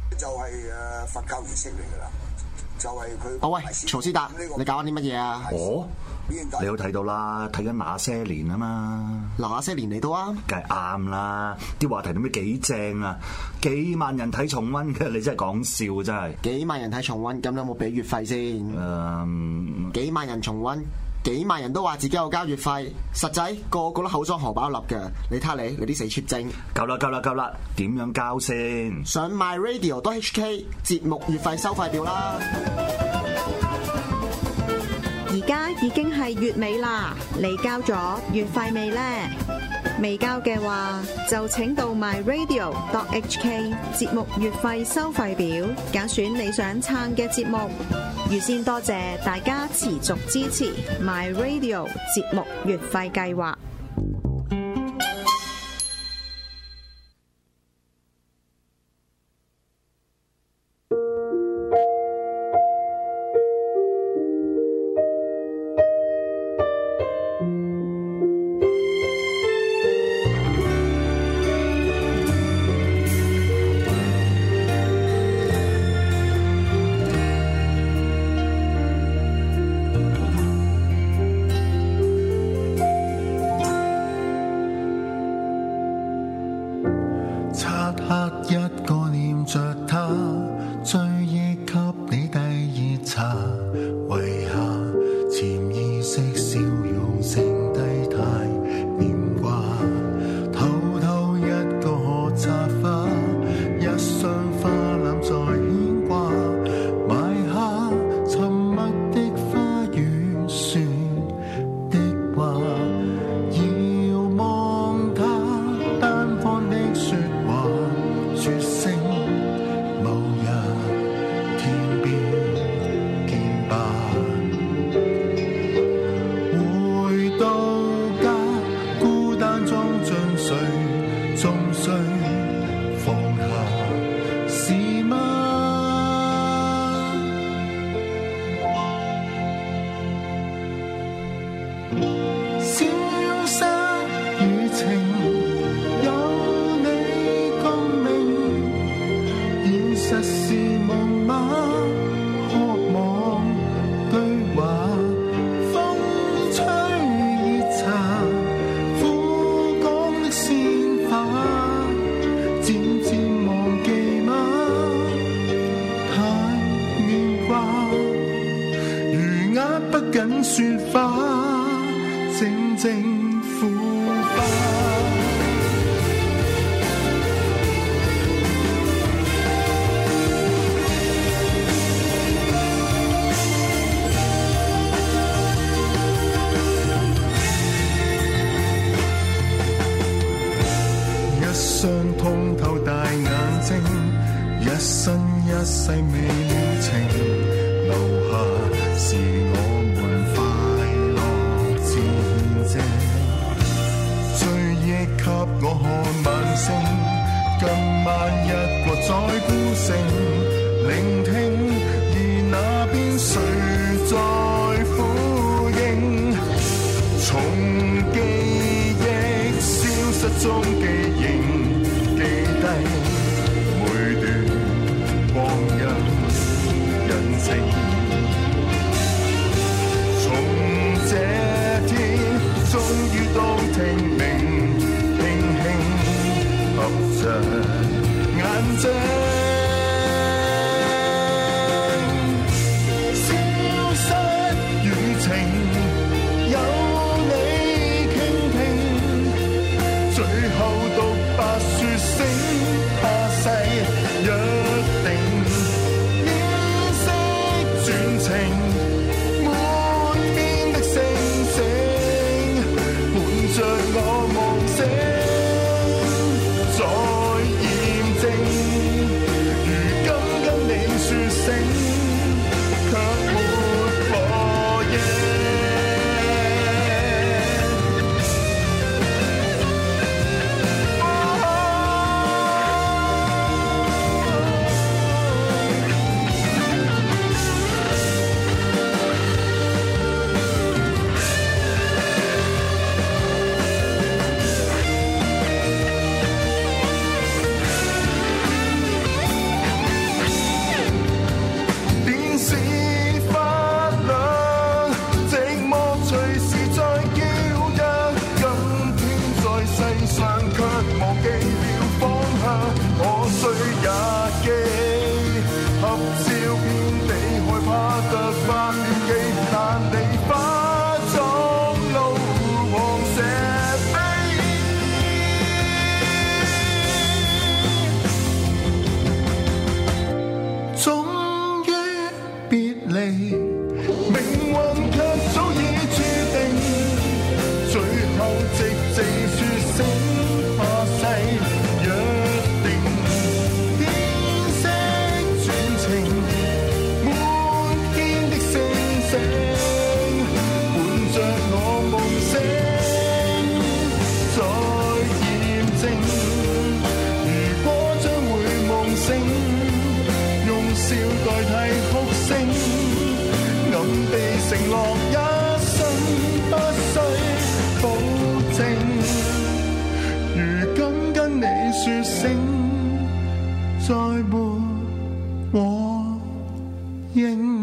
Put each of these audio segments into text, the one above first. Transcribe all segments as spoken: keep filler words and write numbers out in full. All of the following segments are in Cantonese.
就係誒佛教儀式嚟㗎啦，就係佢。 哦喂，曹思達，你搞緊啲乜嘢啊？ 哦，你有睇到啦，睇緊那些年啊嘛。 那些年嚟到啊， 梗係啱啦，啲話題點解幾正啊？幾萬人睇重溫嘅，你真係講笑真係。 幾萬人睇重溫，咁有冇俾月費先？誒、 嗯， 幾萬人重溫。幾萬人都話自己有交月費，實際個個都口裝荷包粒嘅。你睇下你，你啲死 cheap 精！ 夠啦夠啦夠啦，點樣交先？ 上 myradio.hk 節目月費收費表啦。 而家已經係月尾啦，你交咗月費未呢？未交嘅話，就請到 myradio.hk 節目月費收費表，揀選你想撐嘅節目。預先多謝大家持續支持 myradio 節目月費計劃。 有你傾聽，最後獨笑代替哭聲，暗地承諾一生不需保證。如今跟你說聲再沒我應。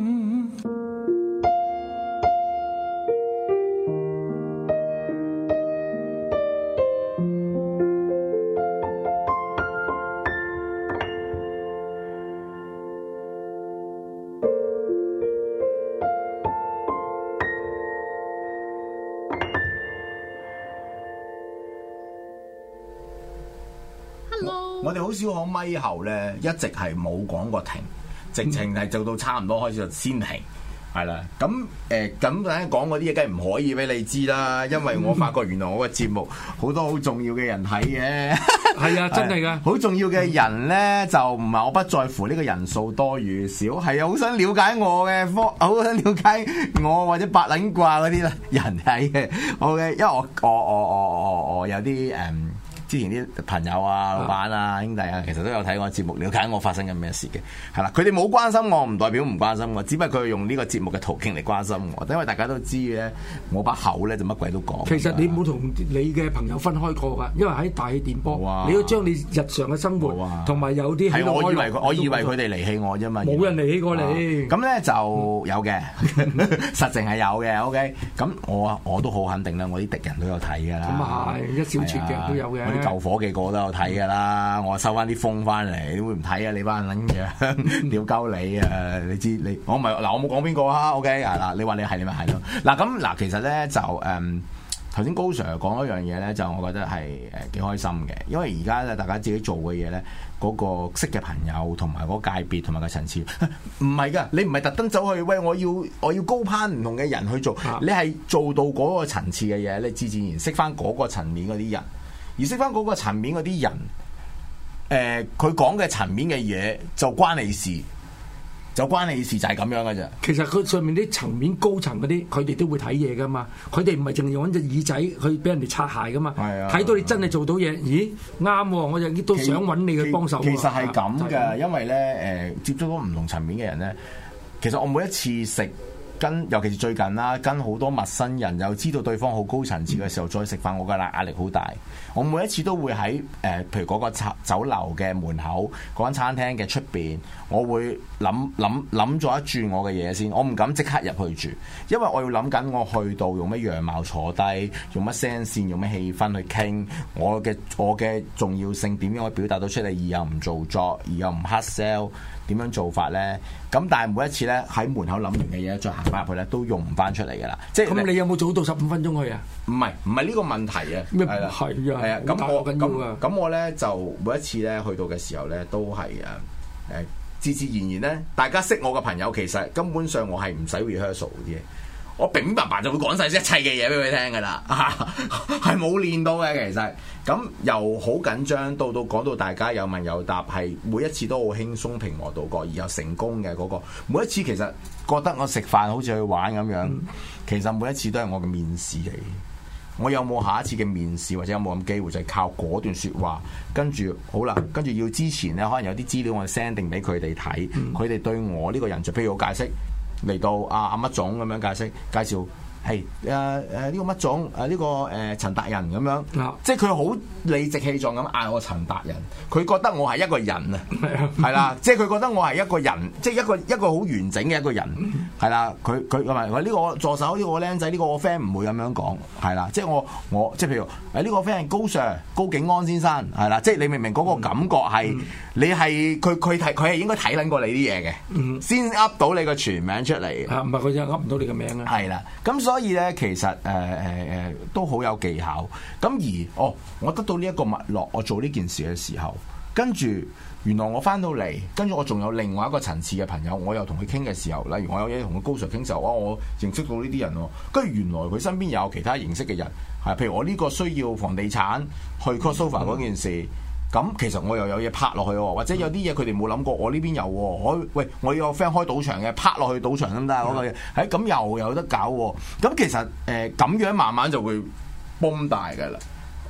我哋好少可咪後咧，一直係冇講過停，直情係做到差唔多開始就先停，係啦。咁誒咁咧講嗰啲嘢，梗係唔可以俾你知啦，因為我發覺原來我個節目好多好重要嘅人睇嘅。 係啊，真係噶， 好重要嘅人咧，就唔係我不在乎呢個人數多與少，係啊，好想了解我嘅科，好想了解我或者八撚卦嗰啲啦人睇嘅。好嘅，因為我我我我我我有啲誒。Um, 之前啲朋友啊、老闆啊、兄弟啊，其實都有睇我節目，了解我發生緊咩事嘅，係啦。佢哋冇關心我，唔代表唔關心我，只不過佢用呢個節目嘅途徑嚟關心我。因為大家都知嘅，我把口咧就乜鬼都講。 其實你冇同你嘅朋友分開過㗎，因為喺大氣電波，啊、你要將你日常嘅生活同埋、啊、有啲喺度開。我以為我以為佢哋離棄我啫嘛。冇人離棄過你。咁咧、啊、就有嘅，實情係有嘅。OK， 咁我我都好肯定啦，我啲敵人都有睇㗎啦。咁啊係，一小撮嘅都有嘅。舊伙計個都有睇㗎啦，我收翻啲風翻嚟，點會唔睇啊？你班撚樣屌鳩你啊！你知你我唔係嗱，我冇講邊個啊 ？OK 啊嗱，你話你係你咪係咯。嗱咁嗱，其實咧就誒頭先高 Sir 講一樣嘢咧，就我覺得係誒幾開心嘅，因為而家咧大家自己做嘅嘢咧，嗰、嗰個識嘅朋友同埋嗰個界別同埋個層次，唔係㗎，你唔係特登走去喂，我要我要高攀唔同嘅人去做，啊、你係做到嗰個層次嘅嘢，你自自然識翻嗰個層面嗰啲人。而識翻嗰個層面嗰啲人，誒、呃，佢講嘅層面嘅嘢就關你事，就關你事就係咁樣嘅啫。其實佢上面啲層面高層嗰啲，佢哋都會睇嘢噶嘛。佢哋唔係淨係用隻耳仔去俾人哋擦鞋噶嘛。係啊，睇到你真係做到嘢，咦啱喎！我就都想揾你去幫手。其實係咁嘅，因為咧誒、呃，接觸到唔同層面嘅人咧，其實我每一次食。跟尤其是最近啦，跟好多陌生人又知道對方好高層次嘅時候，再食飯，我覺得壓力好大。我每一次都會喺誒、呃，譬如嗰個酒樓嘅門口，嗰間餐廳嘅出邊，我會諗諗諗咗一轉我嘅嘢先，我唔敢即刻入去住，因為我要諗緊我去到用乜樣貌坐低，用乜聲線，用乜氣氛去傾，我嘅我嘅重要性點樣去表達到出嚟，而又唔做作，而又唔 hard sell。點樣做法咧？咁但係每一次咧喺門口諗完嘅嘢，再行翻入去咧，都用唔翻出嚟噶啦。即係咁，你有冇早到十五分鐘去啊？唔係唔係呢個問題啊。咩係啊？係啊。係啊。咁我咁咁我咧就每一次咧去到嘅時候咧，都係誒誒自自然然咧，大家識我嘅朋友，其實根本上我係唔使 rehearsal 啲嘢。我明明白白就會講晒一切嘅嘢俾佢聽噶啦，係冇練到嘅其實。咁由好緊張到到講到大家有問有答，係每一次都好輕鬆平和度過，而又成功嘅嗰個。每一次其實覺得我食飯好似去玩咁樣，嗯、其實每一次都係我嘅面試嚟。我有冇下一次嘅面試或者有冇咁機會，就係、是、靠嗰段説話，跟住好啦，跟住要之前咧，可能有啲資料我 send 定俾佢哋睇，佢哋、嗯、對我呢個人就譬如我解釋。嚟到阿阿乜總咁樣解釋介紹，係誒誒呢個乜總誒呢、啊這個誒、呃、陳達仁咁樣，嗯、即係佢好理直氣壯咁嗌我陳達仁，佢覺得我係一個人啊，係啦，即係佢覺得我係一個人，即係一個一個好完整嘅一個人，係啦，佢佢唔係我呢個助手呢、這個僆仔呢個我 friend 唔會咁樣講，係啦，即係我我即係譬如誒呢、這個 friend 係高 Sir 高景安先生，係啦，即係你明唔明嗰個感覺係、嗯、你係佢佢睇佢係應該睇撚過你啲嘢嘅，嗯、先噏到你個全名出嚟，啊唔係佢真係噏唔到你個名啊，係啦，咁所以咧其實誒誒誒都好有技巧，咁而哦我得到呢一個脈絡，我做呢件事嘅時候，跟住原來我翻到嚟，跟住我仲有另外一個層次嘅朋友，我又同佢傾嘅時候，例如我有嘢同佢高 Sir 傾時候，哇！我認識到呢啲人喎，跟住原來佢身邊有其他認識嘅人，係譬如我呢個需要房地產去 crossover 嗰件事，咁、嗯、其實我又有嘢拍落去喎，或者有啲嘢佢哋冇諗過，我呢邊有喎，我喂我有個 friend 開賭場嘅，拍落去賭場得唔得啊？嗰個嘢，誒咁又有得搞喎，咁其實誒咁、呃、樣慢慢就會崩大㗎啦。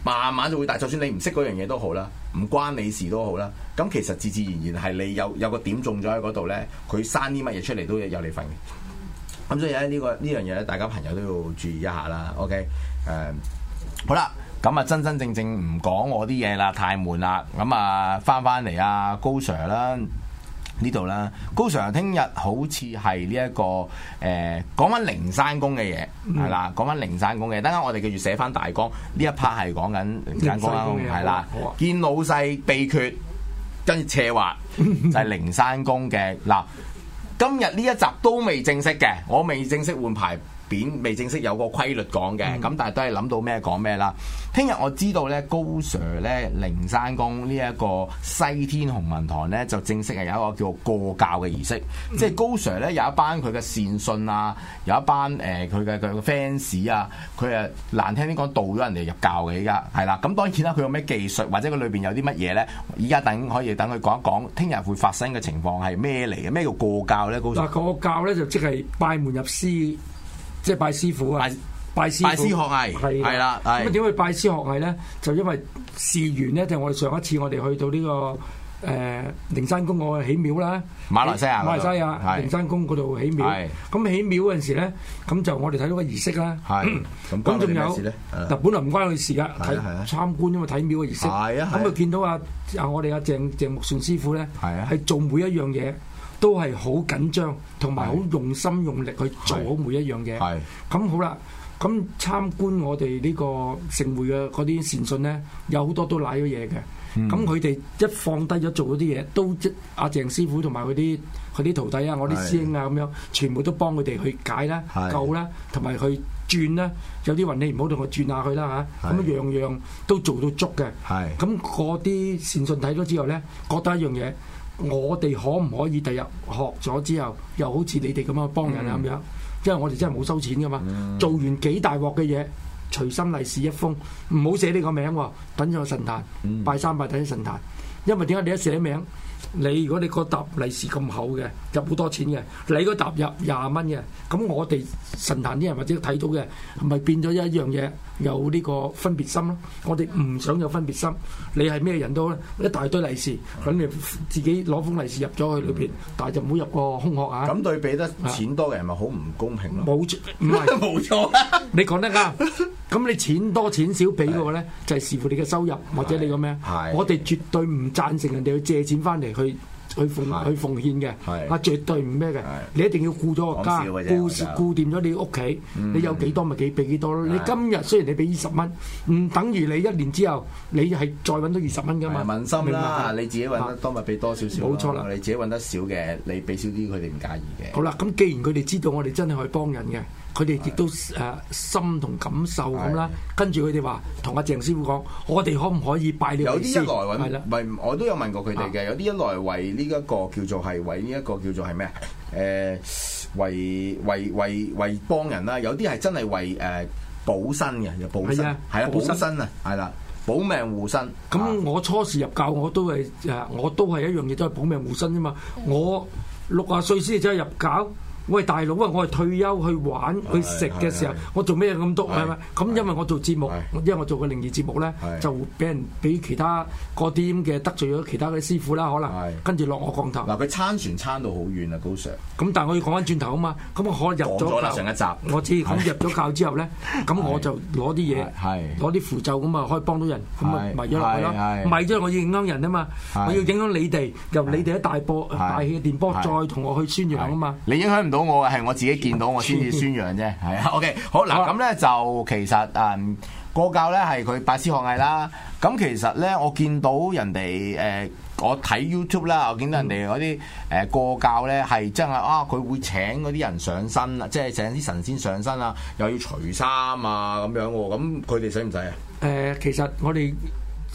慢慢就會大。就算你唔識嗰樣嘢都好啦，唔關你事都好啦。咁其實自自然然係你有有個點中咗喺嗰度咧，佢生啲乜嘢出嚟都有你份嘅。咁所以咧呢個呢樣嘢咧，大家朋友都要注意一下啦。OK，誒、呃、好啦。咁啊，真真正正唔講我啲嘢啦，太悶啦。咁啊，翻翻嚟啊，高 Sir 啦，呢度啦，高 Sir 聽日好似係呢一個誒講翻靈山宮嘅嘢，係啦、嗯，講翻靈山宮嘅。等陣我哋繼續寫翻大綱，呢一 part 係講緊靈山宮啦，係啦，見老細秘訣，跟住斜滑就係、是、靈山宮嘅。嗱，今日呢一集都未正式嘅，我未正式換牌。未正式有個規律講嘅，咁、嗯、但係都係諗到咩講咩啦。聽日我知道咧，高 Sir 咧靈山宮呢一個西天洪文堂咧，就正式係有一個叫做過教嘅儀式，嗯、即係高 Sir 咧有一班佢嘅善信啊，有一班誒佢嘅佢嘅 fans 啊，佢誒難聽啲講導咗人哋入教嘅，依家係啦。咁當然啦，佢有咩技術或者佢裏邊有啲乜嘢咧？依家等可以等佢講一講，聽日會發生嘅情況係咩嚟嘅？咩叫過教咧？高 Sir 嗱，過教咧就即係拜門入師。即係拜師傅啊！拜拜師拜師學藝係啦，咁啊點去拜師學藝咧？就因為事緣咧，就我哋上一次我哋去到呢、這個誒靈、呃、山宮我起廟啦， 馬來西亞馬來西亞靈山宮嗰度起廟。咁起廟嗰陣時咧，咁就我哋睇到個儀式啦。咁仲有嗱，本來唔關我哋事噶，睇參觀因為睇廟嘅儀式。咁啊見到啊啊我哋阿鄭鄭木順師傅咧，係做每一樣嘢。都係好緊張，同埋好用心用力去做好每一樣嘢。咁好啦，咁參觀我哋呢個聖會嘅嗰啲善信咧，有好多都賴咗嘢嘅。咁佢哋一放低咗做嗰啲嘢，都即阿鄭師傅同埋佢啲佢啲徒弟啊，我啲師兄啊咁樣，全部都幫佢哋去解啦、救啦，同埋去轉啦。有啲運氣唔好，同我轉下去啦嚇。咁樣樣都做到足嘅。咁嗰啲善信睇咗之後咧，覺得一樣嘢。我哋可唔可以第日學咗之後，又好似你哋咁樣幫人咁樣？嗯、因為我哋真係冇收錢噶嘛，嗯、做完幾大鑊嘅嘢，隨心利是一封，唔好寫你個名喎，等咗個神壇，嗯、拜三拜等咗神壇。因為點解你一寫名？你如果你個沓利是咁厚嘅，入好多錢嘅，你個沓入廿蚊嘅，咁我哋神壇啲人或者睇到嘅，係咪變咗一樣嘢有呢個分別心咯？我哋唔想有分別心，你係咩人都好，一大堆利是，咁你自己攞封利是入咗去裏邊，但係就唔好入個空殼啊！ 咁對比得錢多嘅人咪好唔公平咯？ 冇錯，唔係冇錯，你講得啱。咁你錢多錢少俾嘅話咧，就係視乎你嘅收入或者你個咩？我哋絕對唔贊成人哋去借錢翻嚟去去奉去奉獻嘅，啊絕對唔咩嘅。你一定要顧咗個家，顧顧掂咗你屋企，你有幾多咪幾俾幾多咯。你今日雖然你俾二十蚊，唔等於你一年之後你係再揾到二十蚊噶嘛。 問心啦，你自己揾得多咪俾多少少。 冇錯啦， 你自己揾得少嘅，你俾少啲佢哋唔介意嘅。 好啦，咁既然佢哋知道我哋真係去幫人嘅。佢哋亦都誒、呃、心同感受咁啦，跟住佢哋話同阿鄭師傅講，我哋可唔可以拜你為師？有啲一來揾，唔係我都有問過佢哋嘅，啊、有啲一來為呢一個叫做係為呢一個叫做係咩啊？誒、呃，為為為為幫人啦，有啲係真係為誒、呃、保身嘅，又保身，係啊，保身啊，係啦，保命護身。咁、啊、我初時入教我都係誒，我都係一樣嘢，都係保命護身啫嘛。我六啊歲先至真係入教。喂，大佬啊！我係退休去玩去食嘅時候，我做咩咁多係咪？咁因為我做節目，因為我做個靈異節目咧，就俾人俾其他嗰啲咁嘅得罪咗其他嘅師傅啦，可能跟住落我降頭。嗱，佢撐船撐到好遠啊，高 Sir。咁但係我要講翻轉頭啊嘛，咁我可入咗教上一集，我知咁入咗教之後咧，咁我就攞啲嘢，攞啲符咒咁啊，可以幫到人，咁啊迷咗落去咯。迷咗我要影響人啊嘛，我要影響你哋，由你哋一大波大氣嘅電波，再同我去宣揚啊嘛。你影響唔到我嘅，係我自己見到我先至宣揚啫，係啊。OK， 好嗱，咁咧就其實誒過教咧係佢拜師學藝啦。咁其實咧我見到人哋誒、呃，我睇 YouTube 啦，我見到人哋嗰啲誒過教咧係真係啊，佢會請嗰啲人上身啊，即係請啲神仙上身啊，又要除衫啊咁樣喎。咁佢哋使唔使啊？誒、呃，其實我哋。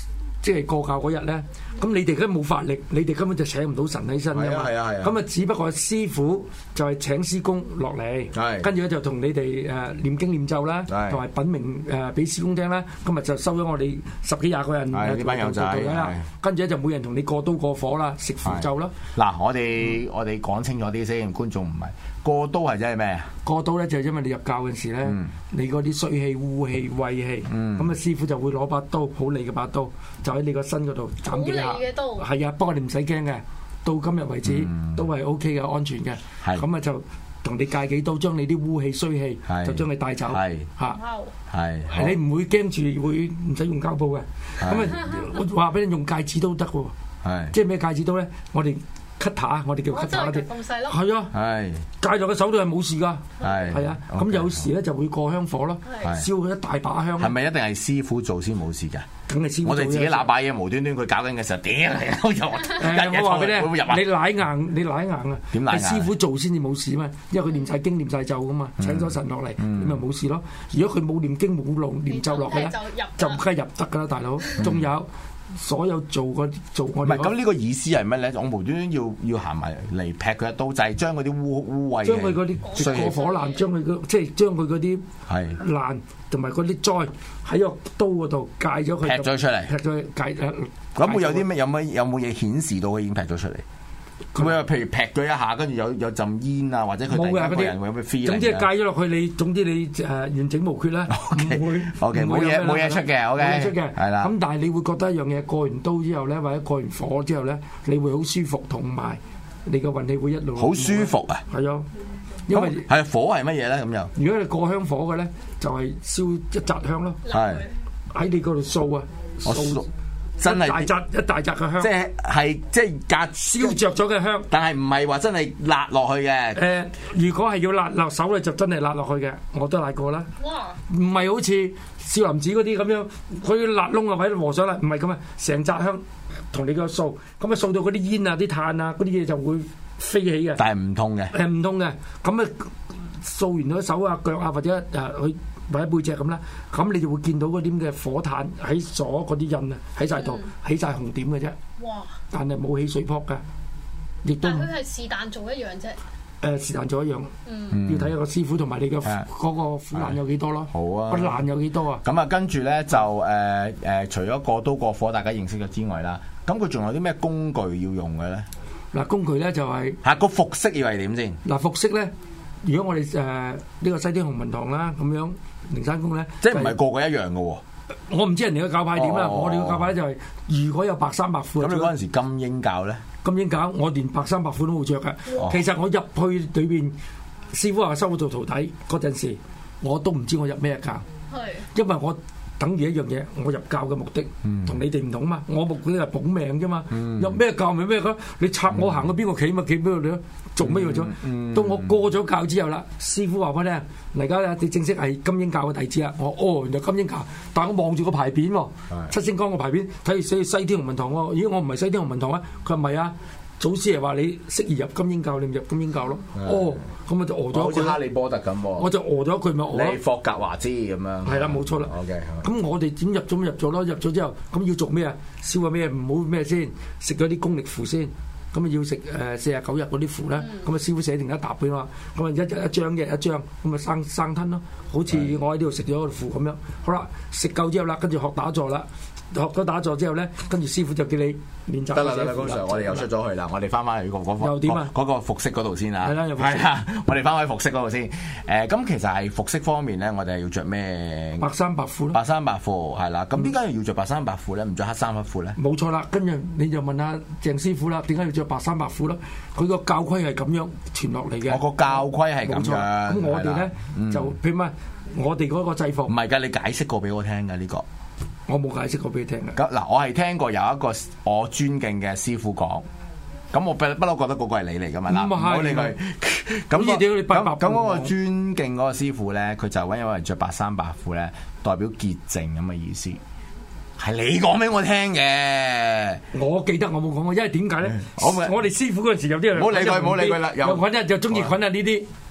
即係過教嗰日咧，咁你哋根本冇法力，你哋根本就請唔到神喺身㗎嘛。 係啊係啊。 咁啊，只不過師傅就係請師公落嚟，跟住咧就同你哋誒念經念咒啦，同埋品明誒俾師公聽啦。今日就收咗我哋十幾廿個人呢班友仔啦， 跟住咧就每人同你過刀過火啦，食符咒啦。 嗱，我哋我哋講清楚啲先，觀眾唔係過刀係真係咩啊？過刀咧就係因為你入教嘅時咧，你嗰啲衰氣、污氣、穢氣，咁啊師傅就會攞把刀，好利嘅把刀，就喺你個身嗰度斬幾下。好利嘅刀。係啊，不過你唔使驚嘅，到今日為止都係 O K 嘅，安全嘅。咁啊就同你戒幾刀，將你啲污氣、衰氣就將你帶走。係嚇，係係你唔會驚住會唔使用膠布嘅。咁啊，我話俾你用戒指都得喎。係，即係咩戒指刀咧？我哋 cutter， 我哋叫 cutter 嗰啲，係啊，係戒落個手度係冇事㗎，係係啊，咁有時咧就會過香火咯，燒佢一大把香。係咪一定係師傅做先冇事㗎？梗係師傅做。我哋自己拿把嘢無端端佢搞緊嘅時候，屌你又誒！我話俾你聽，你舐硬，你舐硬啊！點舐硬？係師傅做先至冇事嘛，因為佢念曬經、念曬咒㗎嘛，請咗神落嚟，咁咪冇事咯。如果佢冇念經、冇龍念咒落去咧，就梗係入得㗎啦，大佬。仲有。所有做嗰做我唔係咁呢個意思係乜咧？我無端端要要行埋嚟劈佢一刀，就係將嗰啲污污穢，將佢嗰啲過火爛，將佢嗰即係將佢嗰啲係爛同埋嗰啲災喺個刀嗰度戒咗佢，劈咗出嚟，劈咗戒誒。咁會有啲咩？有乜有冇嘢顯示到佢已經劈咗出嚟？咁啊，譬如劈咗一下，跟住有有陣煙啊，或者佢第一個人會有咩 feel？總之戒咗落去，你總之你誒完整無缺啦，唔會 OK 冇嘢冇嘢出嘅 OK 冇嘢出嘅係啦。咁但係你會覺得一樣嘢過完刀之後咧，或者過完火之後咧，你會好舒服，同埋你個運氣會一路好舒服啊！係啊，因為係火係乜嘢咧？咁又如果你過香火嘅咧，就係燒一紮香咯，係喺你嗰度掃啊掃。真係大扎一大扎嘅香，即係係即係隔燒着咗嘅香，但係唔係話真係辣落去嘅。誒、呃，如果係要辣落手咧，就真係辣落去嘅。我都辣過啦。哇！唔係好似少林寺嗰啲咁樣，佢辣窿啊，或者和尚啦，唔係咁啊，成扎香同你個掃，咁啊掃到嗰啲煙啊、啲炭啊嗰啲嘢就會飛起嘅。但係唔痛嘅。誒唔痛嘅，咁啊掃完咗手啊、腳啊或者誒去。或者背脊咁啦，咁你就會見到嗰啲嘅火炭喺所嗰啲印啊，喺晒度起晒紅點嘅啫。哇！但係冇起水泡㗎，亦都。但佢係是但做一樣啫。誒是但做一樣，嗯，要睇下個師傅同埋你嘅嗰個苦難有幾多咯。好啊，個難有幾多啊？咁啊，跟住咧就誒誒、呃呃，除咗過刀過火，大家認識咗之外啦，咁佢仲有啲咩工具要用嘅咧？嗱，工具咧就係、是、嚇、啊、個服飾要係點先？嗱，服飾咧，如果我哋誒呢個西天洪文堂啦咁樣。靈山宮咧，即係唔係個個一樣嘅喎？我唔知人哋嘅教派點啦。哦、我哋嘅教派就係、是、如果有白衫白褲。咁你嗰陣時金鷹教咧？金鷹教我連白衫白褲都冇着嘅。哇其實我入去裏邊，師傅話收我做徒弟嗰陣時，我都唔知我入咩教。係是，因為我等於一樣嘢，我入教嘅目的同你哋唔同啊嘛。我目的係保命啫嘛。嗯、入咩教咪咩教？你插我行到邊個企咪企邊度咯？做咩要做？嗯嗯、到我過咗教之後啦，師傅話俾我聽，嚟家你正式係金鷹教嘅弟子啊！我哦，原來金鷹教，但係我望住個牌匾喎，是七星崗個牌匾，睇住寫西天洪文堂喎。咦，我唔係西天洪文堂啊？佢話唔係啊，祖師係話你適宜入金鷹教，你咪入金鷹教咯。是哦，咁我就餓咗。好似哈利波特咁喎。我就餓咗一句咪餓咯。你霍格華茲咁樣。係啦，冇錯啦。OK。咁我哋點入咗咪入咗咯？入咗之後，咁要做咩啊？燒個咩？唔好咩先？食咗啲功力符先。咁啊要食誒四十九日嗰啲符咧，咁啊師傅寫定一沓俾我，咁啊一日一張嘅一張，咁啊生生吞咯，好似我喺呢度食咗個符咁樣。好啦，食夠之後啦，跟住學打坐啦。學咗打坐之後咧，跟住師傅就叫你練習。得啦得啦，嗰時我哋又出咗去啦，我哋翻返去嗰嗰又點啊？嗰個服飾嗰度先啊。係啦，係啊，我哋翻返去服飾嗰度先。誒，咁其實係服飾方面咧，我哋係要着咩？白衫白褲咯。白衫白褲係啦。咁點解要着白衫白褲咧？唔着黑衫黑褲咧？冇錯啦。跟住你就問下鄭師傅啦，點解要着白衫白褲咯？佢個教規係咁樣傳落嚟嘅。我個教規係咁樣。咁我哋咧就譬如乜？我哋嗰個制服唔係㗎，你解釋過俾我聽㗎呢個。我冇解釋過俾你聽嘅。咁嗱，我係聽過有一個我尊敬嘅師傅講，咁我不不嬲覺得嗰個係你嚟噶嘛。嗱，唔好理佢。咁咁咁嗰個尊敬嗰個師傅咧，佢就因為着白衫白褲咧，代表潔淨咁嘅意思。係你講俾我聽嘅。我記得我冇講過，因為點解咧？我我哋師傅嗰陣時有啲人唔好理佢，唔好理佢啦。又揾一就中意揾下呢啲。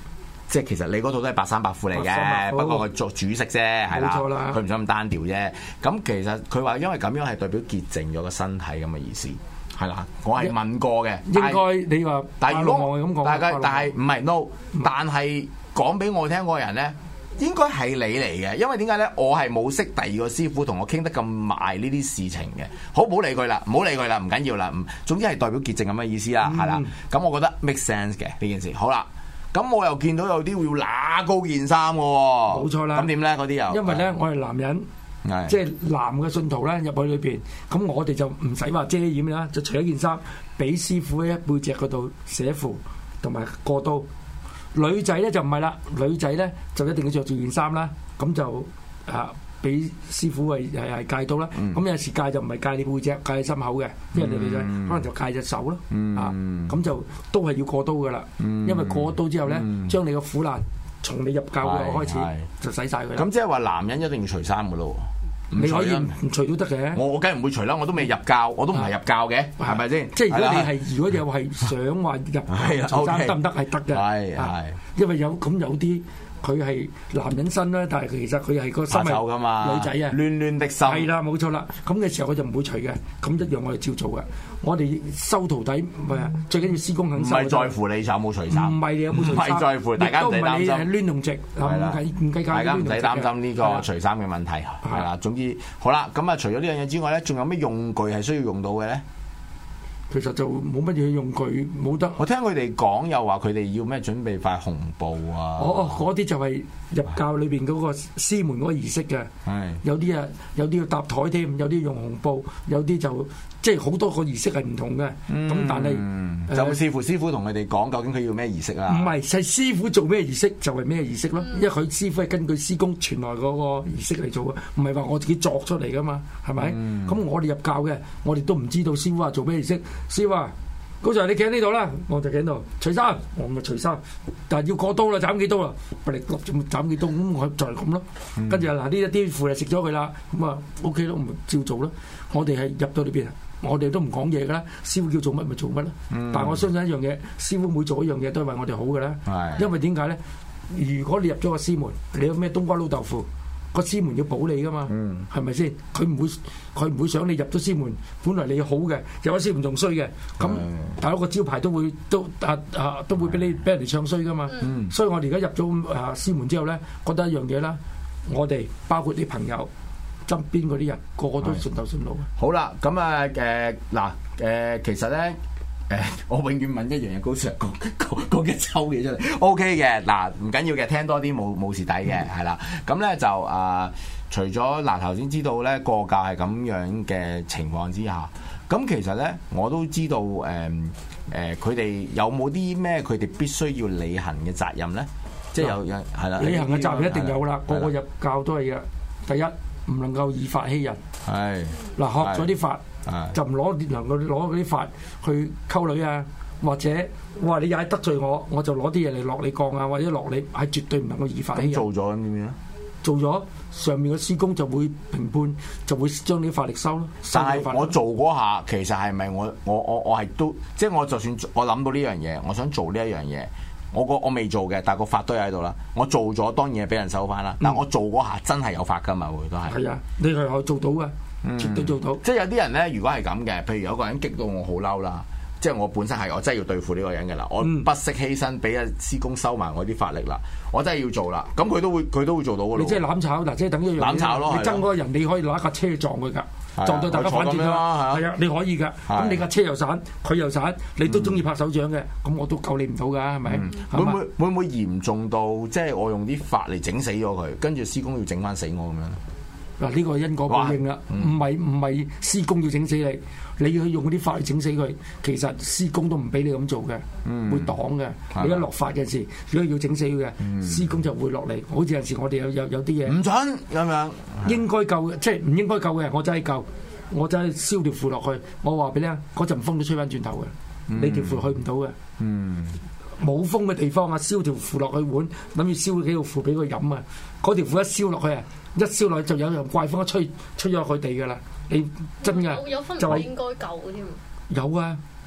即係其實你嗰套都係百三百褲嚟嘅，不過佢做主食啫，係啦，佢唔想咁單調啫。咁其實佢話因為咁樣係代表潔淨咗個身體咁嘅意思，係啦。我係問過嘅， 應該你話， 但係如果咁講， 大家但係唔係 no，但係講俾我聽嗰個人咧。應該係你嚟嘅，因為點解咧？我係冇識第二個師傅同我傾得咁埋呢啲事情嘅。好，唔好理佢啦，唔好理佢啦，唔緊要啦。唔，總之係代表潔淨咁嘅意思啦，係啦、嗯。咁我覺得 make sense 嘅呢件事。好啦，咁我又見到有啲會要揦高件衫嘅喎。冇錯啦。咁點咧？嗰啲又因為咧，我係男人，即係男嘅信徒咧入去裏邊，咁我哋就唔使話遮掩啦，就除一件衫，俾師傅喺背脊嗰度寫符同埋過刀。女仔咧就唔係啦，女仔咧就一定要着住件衫啦，咁就啊俾師傅係係係戒刀啦。咁、嗯、有時戒就唔係戒你背脊，戒你心口嘅，因為你女仔可能就戒隻手咯。嗯、啊，咁就都係要過刀噶啦。嗯、因為過刀之後咧，將、嗯、你個苦難從你入教嘅開始就洗晒佢。咁即係話男人一定要除衫噶咯。你可以唔除都得嘅，我我梗係唔會除啦，我都未入教，我都唔係入教嘅，係咪先？即係如果你係如果有係想話入除衫得唔得？係得嘅，係係，因為有咁有啲佢係男人身啦，但係其實佢係個心係女仔啊，亂亂的心係啦，冇錯啦。咁嘅時候我就唔會除嘅，咁一樣我哋照做嘅。我哋收徒弟唔係最緊要師公肯收，唔係在乎你有冇除衫，唔係你有冇除衫，唔係在乎大家唔使擔心亂同直，唔計唔計較，大家唔使擔心呢個除衫嘅問題係啦。總之好啦，咁啊除咗呢樣嘢之外咧，仲有咩用具係需要用到嘅咧？其實就冇乜嘢用具，冇得。我聽佢哋講又話佢哋要咩準備塊紅布啊？哦哦，嗰啲就係入教裏邊嗰個師門嗰個儀式嘅。係有啲啊，有啲要搭台添，有啲用紅布，有啲就即係好多個儀式係唔同嘅。咁、嗯、但係、呃、就視乎師傅同佢哋講，究竟佢要咩儀式啊？唔係，係師傅做咩儀式就係咩儀式咯。因為佢師傅係根據師公傳來嗰個儀式嚟做嘅，唔係話我自己作出嚟噶嘛，係咪？咁、嗯、我哋入教嘅，我哋都唔知道師傅話做咩儀式。師傅話：高 Sir，你企喺呢度啦，我就企喺度。除衫，我咪除衫。但係要過刀啦，斬幾刀啦，不力落斬幾刀，咁我就係咁咯。跟住啊，嗱呢一啲符就食咗佢啦，咁啊 O K 咯，唔照做咯。我哋係入到裏邊，我哋都唔講嘢噶啦。師傅叫做乜咪做乜咯。嗯、但係我相信一樣嘢，師傅每做一樣嘢都係為我哋好嘅啦。是因為點解咧？如果你入咗個師門，你有咩冬瓜撈豆腐？個師門要保你噶嘛，係咪先？佢唔會，佢唔會想你入咗師門，本來你好嘅，有咗師門仲衰嘅，咁大佬個招牌都會都啊啊都會俾你俾人哋唱衰噶嘛。嗯、所以我哋而家入咗啊師門之後咧，覺得一樣嘢啦，我哋包括啲朋友側邊嗰啲人，個個都順頭順路嘅。好啦，咁啊誒嗱誒，其實咧。誒、呃，我永遠問一樣嘢，高 Sir 講講講一抽嘢出嚟 ，OK 嘅，嗱唔緊要嘅，聽多啲冇冇蝕底嘅，係啦。咁咧就啊、呃，除咗嗱頭先知道咧過教係咁樣嘅情況之下，咁其實咧我都知道誒誒，佢、呃、哋、呃、有冇啲咩佢哋必須要履行嘅責任咧？即係有有係啦，履行嘅責任一定有啦，個個入教都係嘅。第一唔能夠以法欺人，係嗱學咗啲法。就唔攞能夠攞嗰啲法去溝女啊，或者哇你又係得罪我，我就攞啲嘢嚟落你降啊，或者落你係絕對唔能夠以法欺人。做咗咁點樣？做咗上面嘅師公就會評判，就會將啲法力收咯。但係我做嗰下，其實係咪我我我我係都即係我就算我諗到呢樣嘢，我想做呢一樣嘢，我個我未做嘅，但係個法都喺度啦。我做咗當然係俾人收翻啦。嗯、但係我做嗰下真係有法㗎嘛，會都係。係啊，你係可以做到㗎。嗯、絕對做到，即係有啲人咧，如果係咁嘅，譬如有個人激到我好嬲啦，即係我本身係我真係要對付呢個人嘅啦，我不惜犧牲俾阿師公收埋我啲法力啦，我真係要做啦，咁佢都會佢都會做到嘅咯。你即係攬炒嗱，即係等於攬炒咯，你憎嗰個人，你可以攞一架車撞佢㗎，的撞到大家反轉啦，係啊，你可以㗎，咁的你架車又散，佢又散，你都中意拍手掌嘅，咁、嗯、我都救你唔到㗎，係咪？會唔會會唔會嚴重到即係我用啲法嚟整死咗佢，跟住師公要整翻死我咁樣？嗱，呢個因果報應啦，唔係唔係師公要整死你，你要去用嗰啲法嚟整死佢，其實師公都唔俾你咁做嘅，嗯、會擋嘅。的你一落法嘅時，如果要整死佢嘅，嗯、師公就會落嚟。好似有陣時我哋有有有啲嘢唔准咁樣，應該救嘅，即係唔應該救嘅，我真係救，我真係燒條符落去。我話俾你聽，嗰陣風都吹翻轉頭嘅，嗯、你條符去唔到嘅。嗯冇風嘅地方啊，燒條符落去碗，諗住燒幾條符俾佢飲啊！嗰條符一燒落去啊，一燒落去就有人怪風一吹，吹咗佢哋噶啦！你真噶就係應該救嘅添。有啊，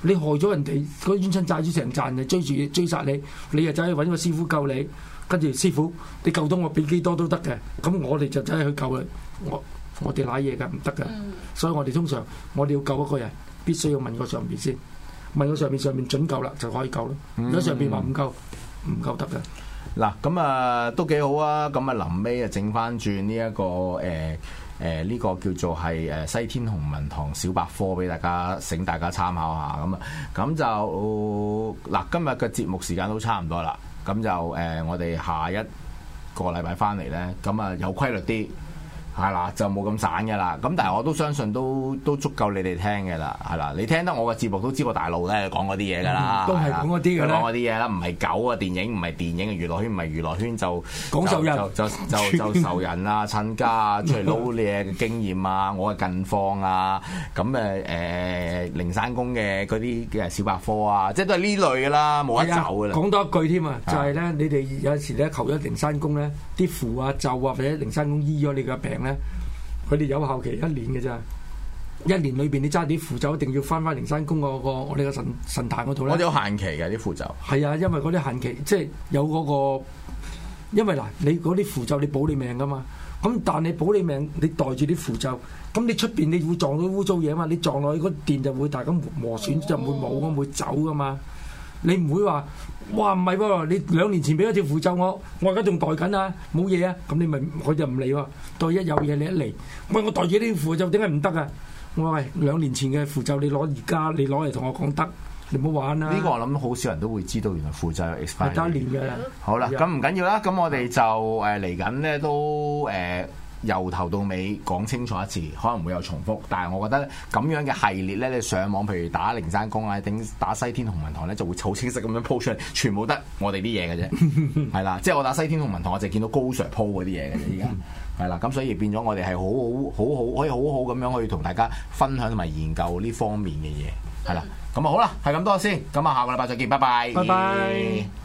你害咗人哋嗰冤親債主成賺，就追住追殺你，你又走去揾個師傅救你，跟住師傅你救到我俾幾多都得嘅，咁我哋就走去救你，我我哋賴嘢㗎唔得㗎，嗯、所以我哋通常我哋要救一個人，必須要問個上邊先，問個上邊，上邊準救啦就可以救咯，如果上邊話唔夠唔夠得㗎。 嗱咁啊都幾好啊，咁啊臨尾啊整翻轉呢一個誒誒呢個叫做係誒西天洪文堂小百科俾大家，請大家參考下咁啊，咁就嗱、呃、今日嘅節目時間都差唔多啦，咁就誒、呃、我哋下一個禮拜翻嚟咧，咁啊有規律啲。係啦，就冇咁散嘅啦。咁但係我都相信都都足夠你哋聽嘅啦。係啦，你聽得我嘅節目都知我大路咧講嗰啲嘢㗎啦。都係講嗰啲㗎啦。講嗰啲嘢啦，唔係狗啊，電影唔係電影，娛樂圈唔係娛樂圈，就講仇人，就就就就仇人啊，親家啊，出嚟撈你嘅經驗啊，我嘅近況啊，咁誒誒靈山宮嘅嗰啲嘅小百科啊，即係都係呢類㗎啦，冇得走㗎啦。講多一句添啊，就係咧，你哋有時咧求咗靈山宮咧，啲符啊咒啊，或者靈山宮醫咗你嘅病。佢哋有效期一年嘅咋，一年裏邊你揸啲符咒一定要翻翻靈山宮嗰個我哋個神神壇嗰度咧。我哋有限期嘅啲符咒。係啊，因為嗰啲限期即係有嗰個，因為嗱你嗰啲符咒你保你命噶嘛，咁但你保你命你袋住啲符咒，咁你出邊你會撞到污糟嘢啊嘛，你撞落去嗰電就會大咁磨損就唔會冇咁會走噶嘛。你唔會話，哇唔係喎！你兩年前俾咗條符咒我，我而家仲袋緊啊，冇嘢啊，咁你咪佢就唔理喎。袋一有嘢你一嚟，喂我袋住啲符咒點解唔得啊？我話喂兩年前嘅符咒你攞而家你攞嚟同我講得，你唔好玩啦。呢個我諗好少人都會知道，原來符咒有 expire。係得一年嘅。好啦，咁唔緊要啦，咁我哋就誒嚟緊咧都誒。呃由頭到尾講清楚一次，可能會有重複，但係我覺得咁樣嘅系列咧，你上網譬如打靈山宮啊，頂打西天洪文堂咧，就會好清晰咁樣鋪出嚟，全部得我哋啲嘢嘅啫，係啦，即係我打西天洪文堂，我就見到高 Sir 鋪嗰啲嘢嘅啫，依家係啦，咁所以變咗我哋係好好好好可以好好咁樣去同大家分享同埋研究呢方面嘅嘢，係啦，咁啊好啦，係咁多先，咁啊下個禮拜再見，拜拜，拜拜。